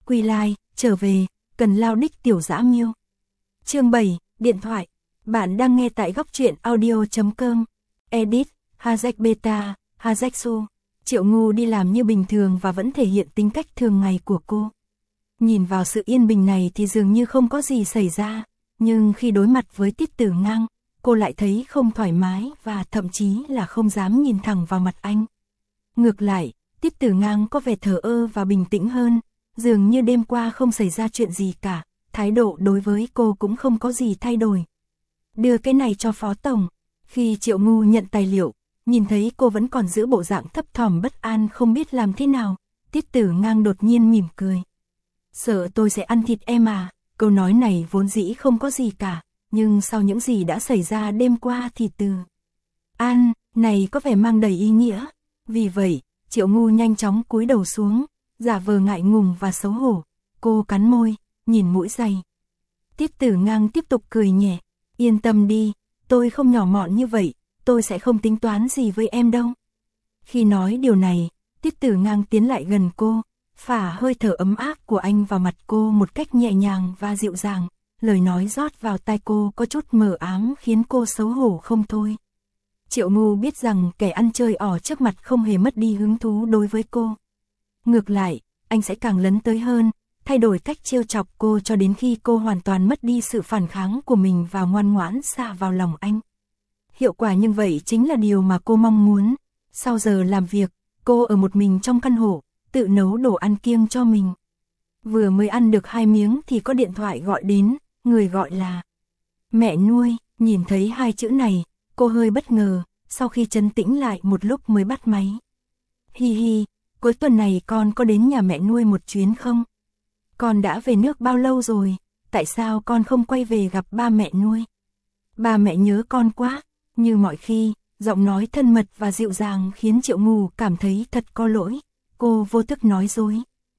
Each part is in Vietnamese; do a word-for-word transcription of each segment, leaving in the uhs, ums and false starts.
Quy lai, trở về, cần lao đích tiểu dã miêu. Chương bảy, điện thoại. Bạn đang nghe tại góc truyện audio chấm com. Edit, Hazek Beta, Hazek Su. Triệu Ngu đi làm như bình thường và vẫn thể hiện tính cách thường ngày của cô. Nhìn vào sự yên bình này thì dường như không có gì xảy ra, nhưng khi đối mặt với Tiết Tử Ngang, cô lại thấy không thoải mái và thậm chí là không dám nhìn thẳng vào mặt anh. Ngược lại, Tiết Tử Ngang có vẻ thờ ơ và bình tĩnh hơn, dường như đêm qua không xảy ra chuyện gì cả, thái độ đối với cô cũng không có gì thay đổi. Đưa cái này cho Phó Tổng. Khi Triệu Ngu nhận tài liệu, nhìn thấy cô vẫn còn giữ bộ dạng thấp thỏm bất an không biết làm thế nào, Tiết Tử Ngang đột nhiên mỉm cười. Sợ tôi sẽ ăn thịt em à? Câu nói này vốn dĩ không có gì cả, nhưng sau những gì đã xảy ra đêm qua thì từ An này có vẻ mang đầy ý nghĩa. Vì vậy, Triệu Ngu nhanh chóng cúi đầu xuống, giả vờ ngại ngùng và xấu hổ. Cô cắn môi, nhìn mũi giày. Tiết Tử Ngang tiếp tục cười nhẹ. Yên tâm đi, tôi không nhỏ mọn như vậy, tôi sẽ không tính toán gì với em đâu. Khi nói điều này, Tiết Tử Ngang tiến lại gần cô, phả hơi thở ấm áp của anh vào mặt cô một cách nhẹ nhàng và dịu dàng. Lời nói rót vào tai cô có chút mờ ám khiến cô xấu hổ không thôi. Triệu Ngu biết rằng kẻ ăn chơi ỏ trước mặt không hề mất đi hứng thú đối với cô. Ngược lại, anh sẽ càng lấn tới hơn, thay đổi cách trêu chọc cô cho đến khi cô hoàn toàn mất đi sự phản kháng của mình và ngoan ngoãn xạ vào lòng anh. Hiệu quả như vậy chính là điều mà cô mong muốn. Sau giờ làm việc, cô ở một mình trong căn hộ, tự nấu đồ ăn kiêng cho mình. Vừa mới ăn được hai miếng thì có điện thoại gọi đến, người gọi là mẹ nuôi. Nhìn thấy hai chữ này, cô hơi bất ngờ, sau khi trấn tĩnh lại một lúc mới bắt máy. Hi hi, cuối tuần này con có đến nhà mẹ nuôi một chuyến không? Con đã về nước bao lâu rồi, tại sao con không quay về gặp ba mẹ nuôi? Ba mẹ nhớ con quá. Như mọi khi, giọng nói thân mật và dịu dàng khiến Triệu Ngu cảm thấy thật có lỗi. Cô vô thức nói dối.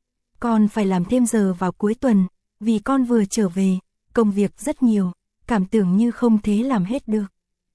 Con phải làm thêm giờ vào cuối tuần, vì con vừa trở về, công việc rất nhiều, cảm tưởng như không thể làm hết được.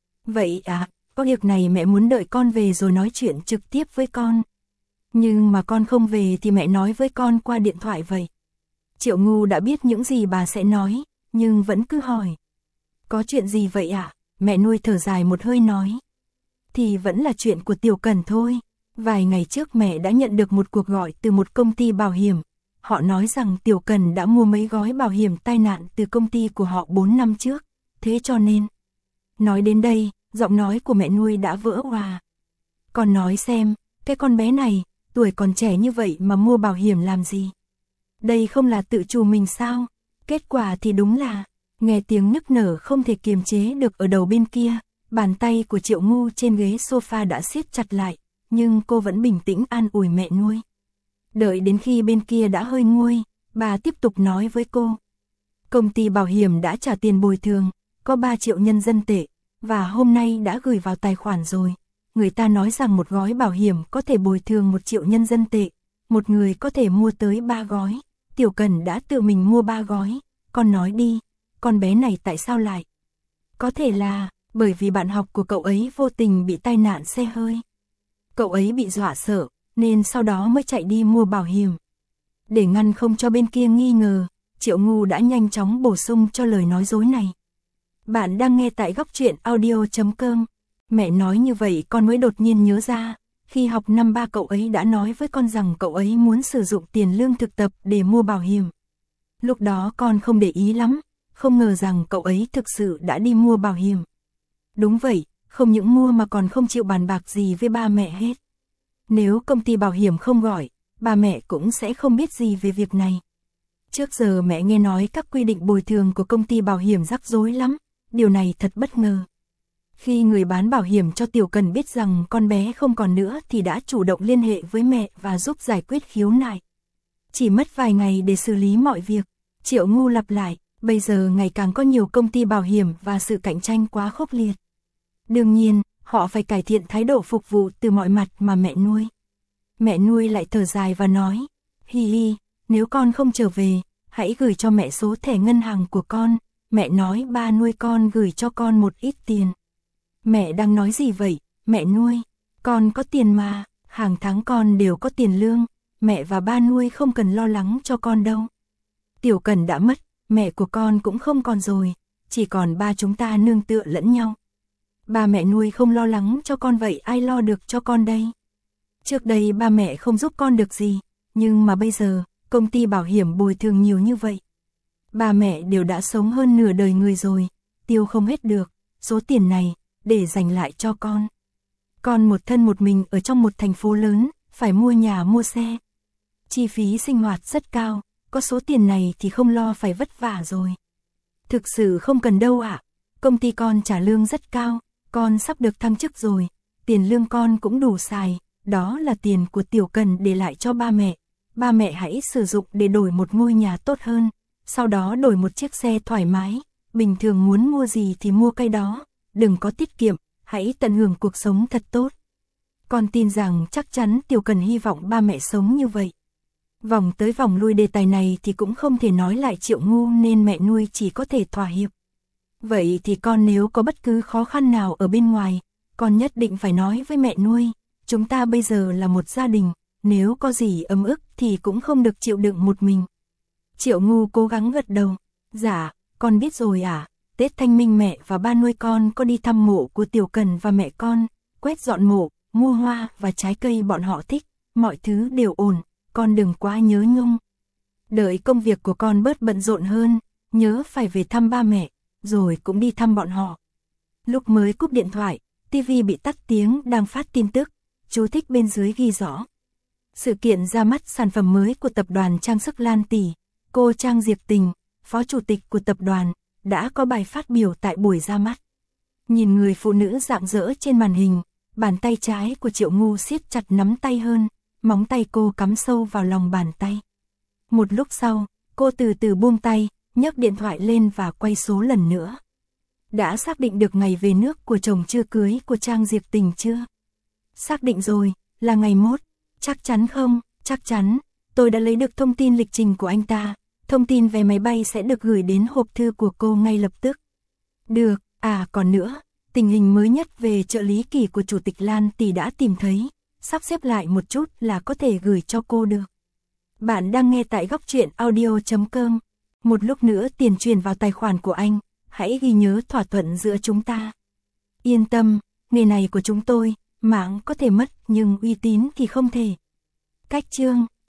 Vậy à, có việc này mẹ muốn đợi con về rồi nói chuyện trực tiếp với con. Nhưng mà con không về thì mẹ nói với con qua điện thoại vậy. Triệu Ngu đã biết những gì bà sẽ nói, nhưng vẫn cứ hỏi. Có chuyện gì vậy ạ? À? Mẹ nuôi thở dài một hơi nói. Thì vẫn là chuyện của Tiểu Cần thôi. Vài ngày trước mẹ đã nhận được một cuộc gọi từ một công ty bảo hiểm. Họ nói rằng Tiểu Cần đã mua mấy gói bảo hiểm tai nạn từ công ty của họ bốn năm trước. Thế cho nên... Nói đến đây, giọng nói của mẹ nuôi đã vỡ òa. Con nói xem, cái con bé này, tuổi còn trẻ như vậy mà mua bảo hiểm làm gì? Đây không là tự trù mình sao? Kết quả thì đúng là... Nghe tiếng nức nở không thể kiềm chế được ở đầu bên kia, bàn tay của Triệu Ngu trên ghế sofa đã siết chặt lại, nhưng cô vẫn bình tĩnh an ủi mẹ nuôi. Đợi đến khi bên kia đã hơi nguôi, bà tiếp tục nói với cô. Công ty bảo hiểm đã trả tiền bồi thường, có ba triệu nhân dân tệ, và hôm nay đã gửi vào tài khoản rồi. Người ta nói rằng một gói bảo hiểm có thể bồi thường một triệu nhân dân tệ, một người có thể mua tới ba gói. Tiểu Cần đã tự mình mua ba gói, con nói đi. Con bé này tại sao lại? Có thể là bởi vì bạn học của cậu ấy vô tình bị tai nạn xe hơi. Cậu ấy bị dọa sợ, nên sau đó mới chạy đi mua bảo hiểm. Để ngăn không cho bên kia nghi ngờ, Triệu Ngu đã nhanh chóng bổ sung cho lời nói dối này. Bạn đang nghe tại góc truyện audio chấm com. Mẹ nói như vậy con mới đột nhiên nhớ ra. Khi học năm ba cậu ấy đã nói với con rằng cậu ấy muốn sử dụng tiền lương thực tập để mua bảo hiểm. Lúc đó con không để ý lắm. Không ngờ rằng cậu ấy thực sự đã đi mua bảo hiểm. Đúng vậy, không những mua mà còn không chịu bàn bạc gì với ba mẹ hết. Nếu công ty bảo hiểm không gọi, ba mẹ cũng sẽ không biết gì về việc này. Trước giờ mẹ nghe nói các quy định bồi thường của công ty bảo hiểm rắc rối lắm, điều này thật bất ngờ. Khi người bán bảo hiểm cho Tiểu Cần biết rằng con bé không còn nữa thì đã chủ động liên hệ với mẹ và giúp giải quyết khiếu nại. Chỉ mất vài ngày để xử lý mọi việc, Triệu Ngu lặp lại. Bây giờ ngày càng có nhiều công ty bảo hiểm và sự cạnh tranh quá khốc liệt. Đương nhiên, họ phải cải thiện thái độ phục vụ từ mọi mặt mà mẹ nuôi. Mẹ nuôi lại thở dài và nói, hi hi, nếu con không trở về, hãy gửi cho mẹ số thẻ ngân hàng của con. Mẹ nói ba nuôi con gửi cho con một ít tiền. Mẹ đang nói gì vậy, mẹ nuôi? Con có tiền mà, hàng tháng con đều có tiền lương. mẹ và ba nuôi không cần lo lắng cho con đâu. Tiểu Cần đã mất, mẹ của con cũng không còn rồi, chỉ còn ba chúng ta nương tựa lẫn nhau. Ba mẹ nuôi không lo lắng cho con vậy ai lo được cho con đây? Trước đây ba mẹ không giúp con được gì, nhưng mà bây giờ, công ty bảo hiểm bồi thường nhiều như vậy. Ba mẹ đều đã sống hơn nửa đời người rồi, tiêu không hết được, số tiền này, để dành lại cho con. Con một thân một mình ở trong một thành phố lớn, phải mua nhà mua xe. Chi phí sinh hoạt rất cao, có số tiền này thì không lo phải vất vả rồi. Thực sự không cần đâu ạ, công ty con trả lương rất cao, con sắp được thăng chức rồi, tiền lương con cũng đủ xài, đó là tiền của Tiểu Cần để lại cho ba mẹ. Ba mẹ hãy sử dụng để đổi một ngôi nhà tốt hơn, sau đó đổi một chiếc xe thoải mái, bình thường muốn mua gì thì mua cái đó, đừng có tiết kiệm, hãy tận hưởng cuộc sống thật tốt. Con tin rằng chắc chắn Tiểu Cần hy vọng ba mẹ sống như vậy. Vòng tới vòng lui đề tài này thì cũng không thể nói lại Triệu Ngu nên mẹ nuôi chỉ có thể thỏa hiệp. Vậy thì con nếu có bất cứ khó khăn nào ở bên ngoài, con nhất định phải nói với mẹ nuôi, chúng ta bây giờ là một gia đình, nếu có gì ấm ức thì cũng không được chịu đựng một mình. Triệu Ngu cố gắng gật đầu, dạ, con biết rồi ạ. À. Tết Thanh Minh mẹ và ba nuôi con có đi thăm mộ của Tiểu Cần và mẹ con, quét dọn mộ, mua hoa và trái cây bọn họ thích, mọi thứ đều ổn, con đừng quá nhớ nhung. Đợi công việc của con bớt bận rộn hơn, nhớ phải về thăm ba mẹ, rồi cũng đi thăm bọn họ. Lúc mới cúp điện thoại, tivi bị tắt tiếng đang phát tin tức, chú thích bên dưới ghi rõ. Sự kiện ra mắt sản phẩm mới của tập đoàn trang sức Lan Tỷ, cô Trang Diệp Tình, phó chủ tịch của tập đoàn, đã có bài phát biểu tại buổi ra mắt. Nhìn người phụ nữ rạng rỡ trên màn hình, bàn tay trái của Triệu Ngu siết chặt nắm tay hơn, móng tay cô cắm sâu vào lòng bàn tay. Một lúc sau, cô từ từ buông tay, nhấc điện thoại lên và quay số lần nữa. Đã xác định được ngày về nước của chồng chưa cưới của Trang Diệp Tình chưa? Xác định rồi, là ngày mốt. Chắc chắn không? Chắc chắn. Tôi đã lấy được thông tin lịch trình của anh ta. Thông tin vé máy bay sẽ được gửi đến hộp thư của cô ngay lập tức. Được, à còn nữa, tình hình mới nhất về trợ lý kỳ của Chủ tịch Lan Tỷ đã tìm thấy, sắp xếp lại một chút là có thể gửi cho cô được. Bạn đang nghe tại góc truyện audio chấm com. Một lúc nữa tiền truyền vào tài khoản của anh, hãy ghi nhớ thỏa thuận giữa chúng ta. Yên tâm, nghề này của chúng tôi, mạng có thể mất nhưng uy tín thì không thể. Cách chương